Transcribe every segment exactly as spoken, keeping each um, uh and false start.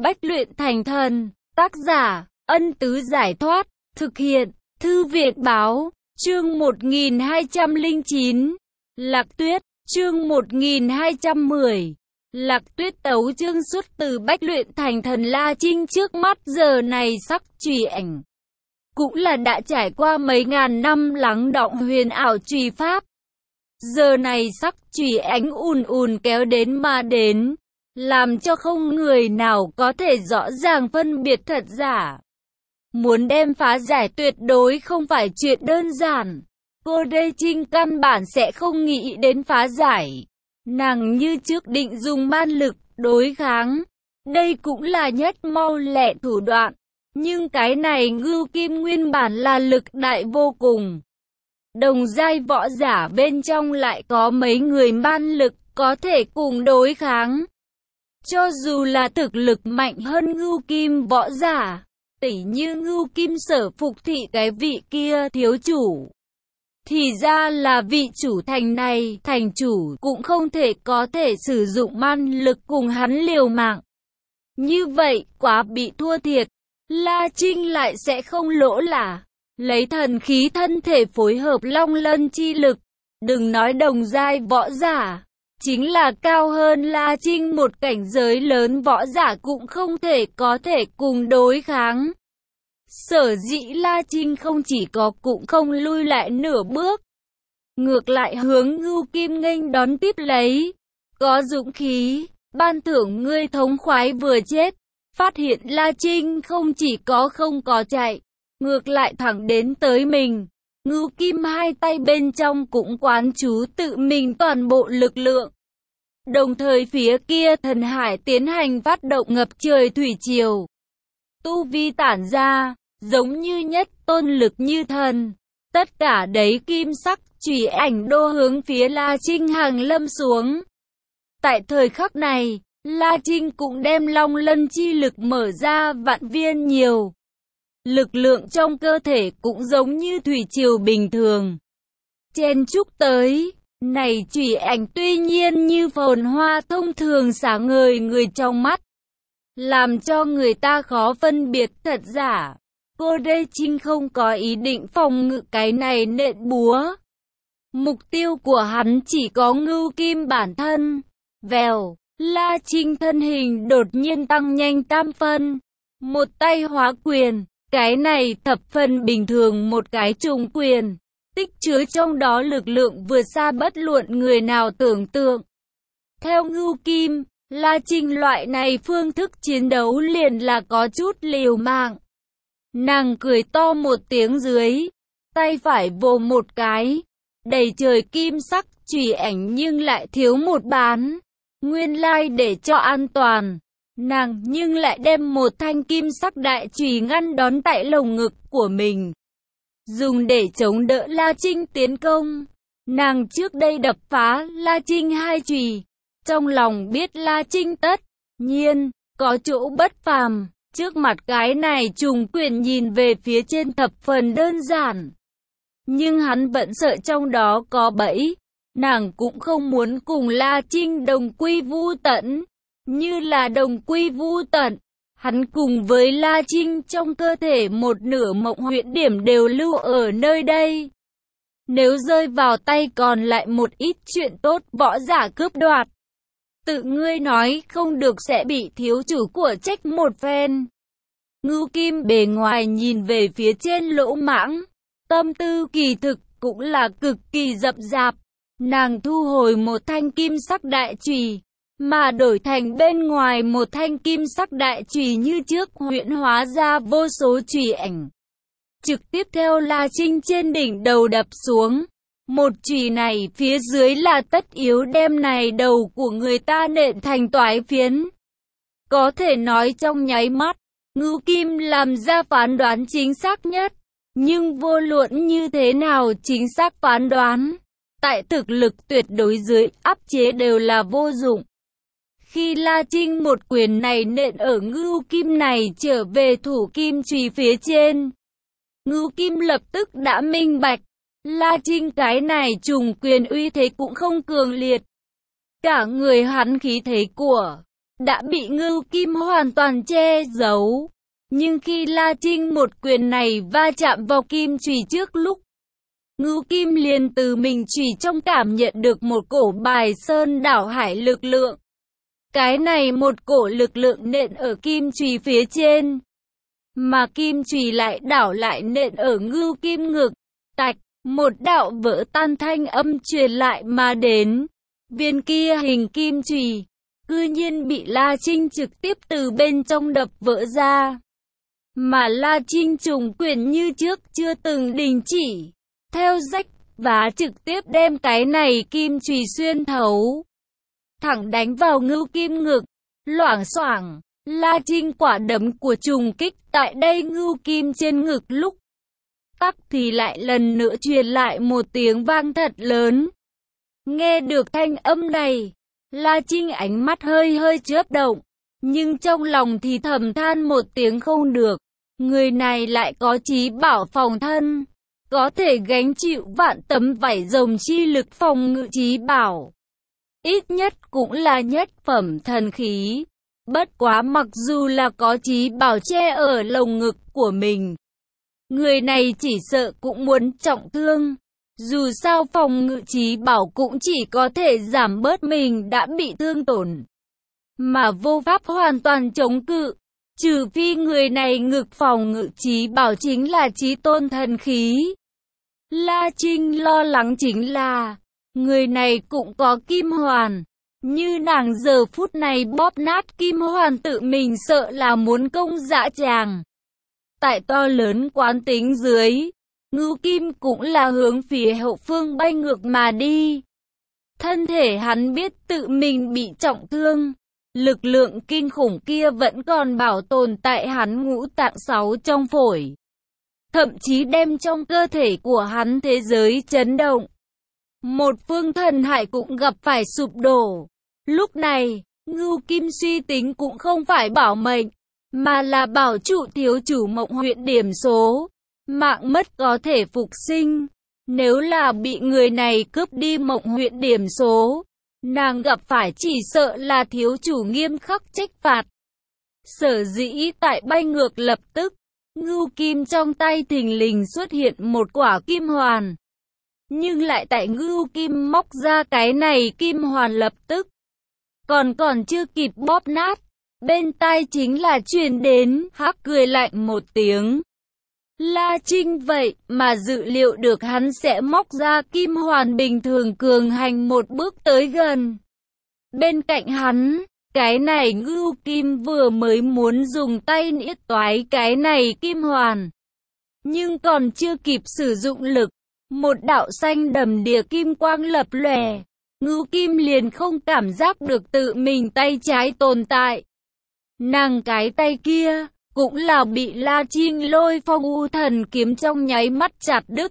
Bách luyện thành thần. Tác giả, Ân Tứ Giải Thoát. Thực hiện, Thư viện Báo. Chương một nghìn hai trăm lẻ chín. Lạc Tuyết. Chương một nghìn hai trăm mười. Lạc Tuyết tấu chương xuất từ Bách luyện thành thần. La Trinh trước mắt giờ này sắc chùy ảnh cũng là đã trải qua mấy ngàn năm lắng đọng huyền ảo chùy pháp. Giờ này sắc chùy ánh ùn ùn kéo đến mà đến, làm cho không người nào có thể rõ ràng phân biệt thật giả. Muốn đem phá giải tuyệt đối không phải chuyện đơn giản. Cô đây Trinh căn bản sẽ không nghĩ đến phá giải. Nàng như trước định dùng man lực đối kháng. Đây cũng là nhất mau lẹ thủ đoạn. Nhưng cái này Ngưu Kim nguyên bản là lực đại vô cùng. Đồng giai võ giả bên trong lại có mấy người man lực có thể cùng đối kháng. Cho dù là thực lực mạnh hơn Ngưu Kim võ giả, tỉ như Ngưu Kim Sở Phục Thị cái vị kia thiếu chủ, thì ra là vị chủ thành này, thành chủ cũng không thể có thể sử dụng man lực cùng hắn liều mạng. Như vậy, quá bị thua thiệt. La Trinh lại sẽ không lỗ là lấy thần khí thân thể phối hợp long lân chi lực. Đừng nói đồng giai võ giả, chính là cao hơn La Trinh một cảnh giới lớn võ giả cũng không thể có thể cùng đối kháng. Sở dĩ La Trinh không chỉ có cũng không lui lại nửa bước, ngược lại hướng Ngưu Kim nghênh đón tiếp lấy. Có dũng khí, ban thưởng ngươi thống khoái vừa chết. Phát hiện La Trinh không chỉ có không có chạy, ngược lại thẳng đến tới mình. Ngưu Kim hai tay bên trong cũng quán chú tự mình toàn bộ lực lượng. Đồng thời phía kia thần hải tiến hành phát động ngập trời thủy triều. Tu vi tản ra, giống như nhất tôn lực như thần. Tất cả đấy kim sắc chùy ảnh đô hướng phía La Trinh hàng lâm xuống. Tại thời khắc này, La Trinh cũng đem long lân chi lực mở ra vạn viên nhiều. Lực lượng trong cơ thể cũng giống như thủy triều bình thường. Chen chúc tới, này chùy ảnh tuy nhiên như phồn hoa thông thường sáng ngời người trong mắt, làm cho người ta khó phân biệt thật giả. Cô đây Trinh không có ý định phòng ngự cái này nện búa. Mục tiêu của hắn chỉ có Ngưu Kim bản thân. Vèo, La Trinh thân hình đột nhiên tăng nhanh tam phân. Một tay hóa quyền, cái này thập phân bình thường một cái trùng quyền. Tích chứa trong đó lực lượng vượt xa bất luận người nào tưởng tượng. Theo Ngưu Kim, La Trinh loại này phương thức chiến đấu liền là có chút liều mạng. Nàng cười to một tiếng dưới, tay phải vồ một cái, đầy trời kim sắc chùy ảnh nhưng lại thiếu một bán. Nguyên lai để cho an toàn, nàng nhưng lại đem một thanh kim sắc đại chùy ngăn đón tại lồng ngực của mình, dùng để chống đỡ La Trinh tiến công. Nàng trước đây đập phá La Trinh hai chùy, trong lòng biết La Trinh tất nhiên có chỗ bất phàm. Trước mặt cái này trùng quyền nhìn về phía trên thập phần đơn giản, nhưng hắn vẫn sợ trong đó có bẫy. Nàng cũng không muốn cùng La Trinh đồng quy vu tận. Như là đồng quy vu tận, hắn cùng với La Trinh trong cơ thể một nửa mộng huyễn điểm đều lưu ở nơi đây. Nếu rơi vào tay còn lại một ít chuyện tốt võ giả cướp đoạt, tự ngươi nói không được sẽ bị thiếu chủ của trách một phen. Ngưu Kim bề ngoài nhìn về phía trên lỗ mãng, tâm tư kỳ thực cũng là cực kỳ rậm rạp. Nàng thu hồi một thanh kim sắc đại chùy, mà đổi thành bên ngoài một thanh kim sắc đại chùy như trước huyễn hóa ra vô số chùy ảnh. Trực tiếp theo La Trinh trên đỉnh đầu đập xuống. Một chùy này phía dưới là tất yếu đem này đầu của người ta nện thành toái phiến. Có thể nói trong nháy mắt, Ngưu Kim làm ra phán đoán chính xác nhất. Nhưng vô luận như thế nào chính xác phán đoán, tại thực lực tuyệt đối dưới áp chế đều là vô dụng. Khi La Trinh một quyền này nện ở Ngưu Kim này trở về thủ kim chùy phía trên, Ngưu Kim lập tức đã minh bạch, La Trinh cái này trùng quyền uy thế cũng không cường liệt. Cả người hắn khí thế của đã bị ngưu kim hoàn toàn che giấu. Nhưng khi La Trinh một quyền này va chạm vào kim chùy trước lúc, ngưu kim liền từ mình chùy trong cảm nhận được một cổ bài sơn đảo hải lực lượng. Cái này một cổ lực lượng nện ở kim chùy phía trên, mà kim chùy lại đảo lại nện ở ngưu kim ngực. Tạch, một đạo vỡ tan thanh âm truyền lại mà đến. Viên kia hình kim chùy cư nhiên bị La Trinh trực tiếp từ bên trong đập vỡ ra. Mà La Trinh trùng quyền như trước chưa từng đình chỉ, theo rách và trực tiếp đem cái này kim chùy xuyên thấu, thẳng đánh vào ngưu kim ngực. Loảng xoảng, La Trinh quả đấm của trùng kích tại đây ngưu kim trên ngực lúc tắc thì lại lần nữa truyền lại một tiếng vang thật lớn. Nghe được thanh âm này, La Trinh ánh mắt hơi hơi chớp động, nhưng trong lòng thì thầm than một tiếng không được. Người này lại có chí bảo phòng thân, có thể gánh chịu vạn tấm vảy rồng chi lực phòng ngự chí bảo. Ít nhất cũng là nhất phẩm thần khí. Bất quá mặc dù là có chí bảo che ở lồng ngực của mình, người này chỉ sợ cũng muốn trọng thương. Dù sao phòng ngự chí bảo cũng chỉ có thể giảm bớt mình đã bị thương tổn, mà vô pháp hoàn toàn chống cự. Trừ phi người này ngực phòng ngự chí bảo chính là chí tôn thần khí. La Trinh lo lắng chính là, người này cũng có kim hoàn. Như nàng giờ phút này bóp nát kim hoàn tự mình sợ là muốn công dã tràng. Tại to lớn quán tính dưới, ngưu kim cũng là hướng phía hậu phương bay ngược mà đi. Thân thể hắn biết tự mình bị trọng thương. Lực lượng kinh khủng kia vẫn còn bảo tồn tại hắn ngũ tạng sáu trong phổi, thậm chí đem trong cơ thể của hắn thế giới chấn động. Một phương thần hải cũng gặp phải sụp đổ. Lúc này, ngưu kim suy tính cũng không phải bảo mệnh, mà là bảo trụ thiếu chủ Mộng Huyện điểm số. Mạng mất có thể phục sinh. Nếu là bị người này cướp đi Mộng Huyện điểm số, nàng gặp phải chỉ sợ là thiếu chủ nghiêm khắc trách phạt. Sở dĩ tại bay ngược lập tức, ngưu kim trong tay thình lình xuất hiện một quả kim hoàn. Nhưng lại tại ngưu kim móc ra cái này kim hoàn lập tức, còn còn chưa kịp bóp nát, bên tai chính là truyền đến hắc cười lạnh một tiếng. La Trinh vậy mà dự liệu được hắn sẽ móc ra kim hoàn bình thường cường hành một bước tới gần. Bên cạnh hắn, cái này ngưu kim vừa mới muốn dùng tay niết toái cái này kim hoàn, nhưng còn chưa kịp sử dụng lực, một đạo xanh đầm đìa kim quang lập lòe, ngưu kim liền không cảm giác được tự mình tay trái tồn tại. Nàng cái tay kia cũng là bị La Trinh lôi phong u thần kiếm trong nháy mắt chặt đứt.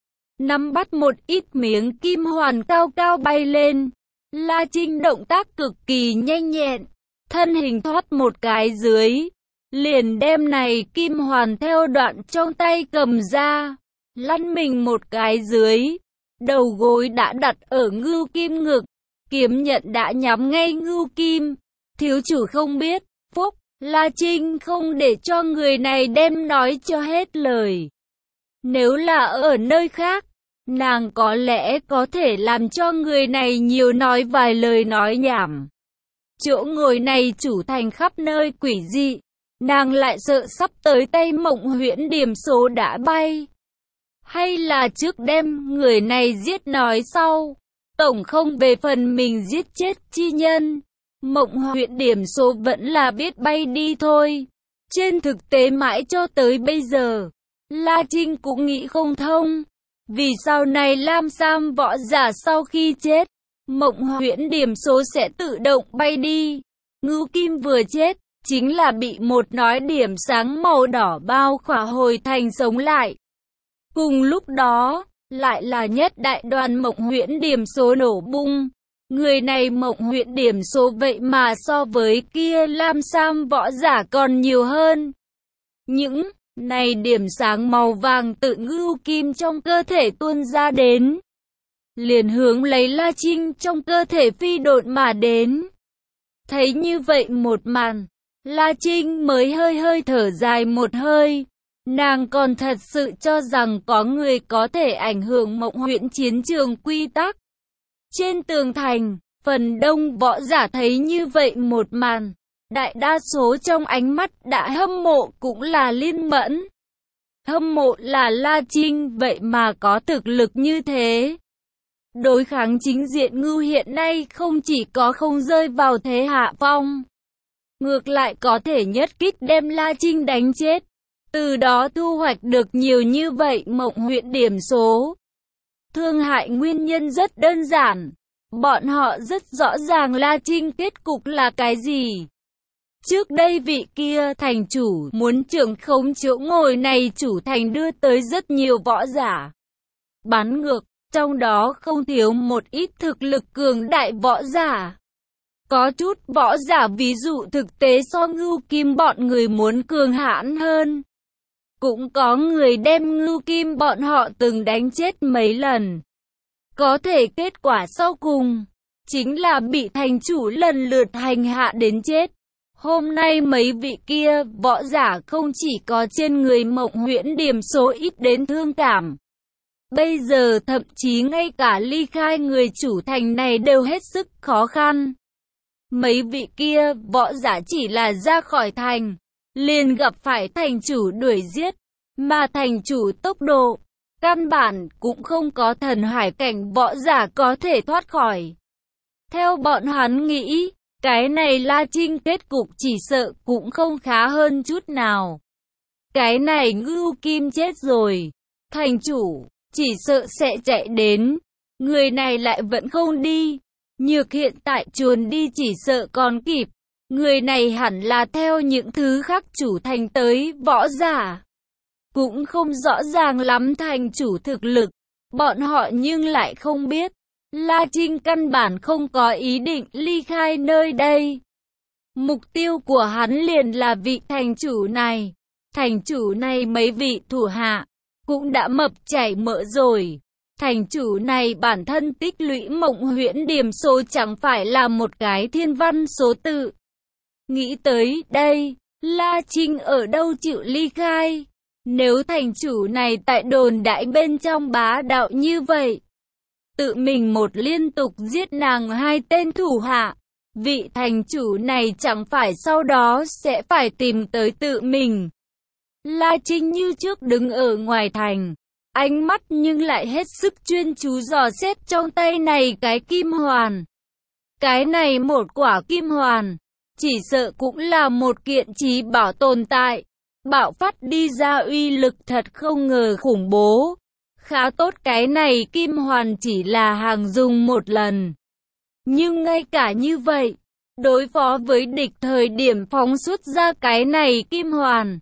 Nắm bắt một ít miếng kim hoàn cao cao bay lên. La Trinh động tác cực kỳ nhanh nhẹn, thân hình thoát một cái dưới, liền đem này kim hoàn theo đoạn trong tay cầm ra, lăn mình một cái dưới, đầu gối đã đặt ở ngưu kim ngực, kiếm nhận đã nhắm ngay ngưu kim. Thiếu chủ không biết, phúc. La Trinh không để cho người này đem nói cho hết lời. Nếu là ở nơi khác, nàng có lẽ có thể làm cho người này nhiều nói vài lời nói nhảm. Chỗ ngồi này chủ thành khắp nơi quỷ dị, nàng lại sợ sắp tới tay Mộng Huyễn điểm số đã bay. Hay là trước đem người này giết nói sau, tổng không về phần mình giết chết chi nhân. Mộng Huyện điểm số vẫn là biết bay đi thôi. Trên thực tế mãi cho tới bây giờ, La Trinh cũng nghĩ không thông. Vì sau này Lam Sam võ giả sau khi chết, Mộng Huyện điểm số sẽ tự động bay đi. Ngưu Kim vừa chết, chính là bị một nói điểm sáng màu đỏ bao khỏa hồi thành sống lại. Cùng lúc đó, lại là nhất đại đoàn Mộng Huyện điểm số nổ bung. Người này Mộng Huyện điểm số vậy mà so với kia Lam Sam võ giả còn nhiều hơn. Những này điểm sáng màu vàng tự ngưu kim trong cơ thể tuôn ra đến, liền hướng lấy La Trinh trong cơ thể phi độn mà đến. Thấy như vậy một màn, La Trinh mới hơi hơi thở dài một hơi. Nàng còn thật sự cho rằng có người có thể ảnh hưởng Mộng Huyễn chiến trường quy tắc. Trên tường thành, phần đông võ giả thấy như vậy một màn. Đại đa số trong ánh mắt đã hâm mộ cũng là Liên Mẫn. Hâm mộ là La Trinh vậy mà có thực lực như thế. Đối kháng chính diện Ngưu hiện nay không chỉ có không rơi vào thế hạ phong, ngược lại có thể nhất kích đem La Trinh đánh chết. Từ đó thu hoạch được nhiều như vậy Mộng Huyễn điểm số. Thương hại nguyên nhân rất đơn giản. Bọn họ rất rõ ràng La Trinh kết cục là cái gì. Trước đây vị kia thành chủ muốn trưởng khống chỗ ngồi này chủ thành đưa tới rất nhiều võ giả. Bắn ngược, trong đó không thiếu một ít thực lực cường đại võ giả. Có chút võ giả ví dụ thực tế so Ngưu Kim bọn người muốn cường hãn hơn. Cũng có người đem Ngưu Kim bọn họ từng đánh chết mấy lần. Có thể kết quả sau cùng chính là bị thành chủ lần lượt hành hạ đến chết. Hôm nay mấy vị kia võ giả không chỉ có trên người Mộng Huyễn điểm số ít đến thương cảm. Bây giờ thậm chí ngay cả ly khai người chủ thành này đều hết sức khó khăn. Mấy vị kia võ giả chỉ là ra khỏi thành, liền gặp phải thành chủ đuổi giết, mà thành chủ tốc độ, căn bản cũng không có thần hải cảnh võ giả có thể thoát khỏi. Theo bọn hắn nghĩ, cái này La Trinh kết cục chỉ sợ cũng không khá hơn chút nào. Cái này Ngưu Kim chết rồi, thành chủ chỉ sợ sẽ chạy đến, người này lại vẫn không đi. Nhược hiện tại chuồn đi chỉ sợ còn kịp, người này hẳn là theo những thứ khác chủ thành tới võ giả. Cũng không rõ ràng lắm thành chủ thực lực, bọn họ nhưng lại không biết. La Trinh căn bản không có ý định ly khai nơi đây. Mục tiêu của hắn liền là vị thành chủ này. Thành chủ này mấy vị thủ hạ cũng đã mập chảy mỡ rồi. Thành chủ này bản thân tích lũy Mộng Huyễn điểm số chẳng phải là một cái thiên văn số tự. Nghĩ tới đây, La Trinh ở đâu chịu ly khai. Nếu thành chủ này tại đồn đại bên trong bá đạo như vậy, tự mình một liên tục giết nàng hai tên thủ hạ, vị thành chủ này chẳng phải sau đó sẽ phải tìm tới tự mình. La Trinh như trước đứng ở ngoài thành, ánh mắt nhưng lại hết sức chuyên chú dò xét trong tay này cái kim hoàn. Cái này một quả kim hoàn, chỉ sợ cũng là một kiện chí bảo tồn tại. Bạo phát đi ra uy lực thật không ngờ khủng bố. Khá tốt cái này kim hoàn chỉ là hàng dùng một lần. Nhưng ngay cả như vậy, đối phó với địch thời điểm phóng xuất ra cái này kim hoàn,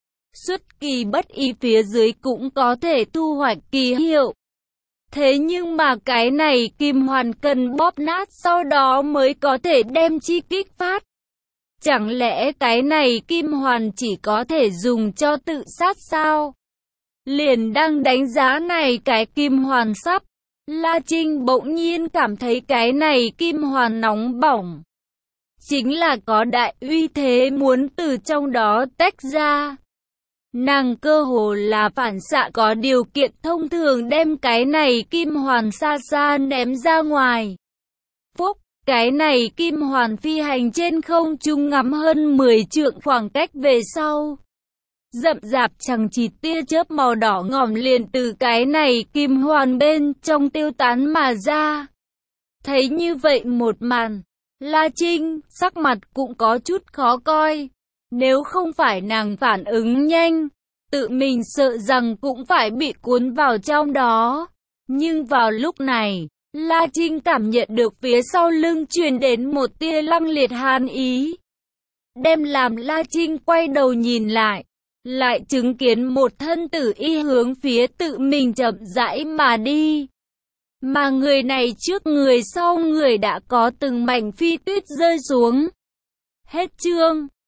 xuất kỳ bất ý phía dưới cũng có thể thu hoạch kỳ hiệu. Thế nhưng mà cái này kim hoàn cần bóp nát sau đó mới có thể đem chi kích phát. Chẳng lẽ cái này kim hoàn chỉ có thể dùng cho tự sát sao? Liền đang đánh giá này cái kim hoàn sắp, La Trinh bỗng nhiên cảm thấy cái này kim hoàn nóng bỏng. Chính là có đại uy thế muốn từ trong đó tách ra. Nàng cơ hồ là phản xạ có điều kiện thông thường đem cái này kim hoàn xa xa ném ra ngoài. Phúc! Cái này kim hoàn phi hành trên không trung ngắm hơn mười trượng khoảng cách về sau. Rậm rạp chằng chịt tia chớp màu đỏ ngòm liền từ cái này kim hoàn bên trong tiêu tán mà ra. Thấy như vậy một màn, La Trinh sắc mặt cũng có chút khó coi. Nếu không phải nàng phản ứng nhanh, tự mình sợ rằng cũng phải bị cuốn vào trong đó. Nhưng vào lúc này, La Trinh cảm nhận được phía sau lưng truyền đến một tia lăng liệt hàn ý. Đem làm La Trinh quay đầu nhìn lại, lại chứng kiến một thân tử y hướng phía tự mình chậm rãi mà đi. Mà người này trước người sau người đã có từng mảnh phi tuyết rơi xuống. Hết chương.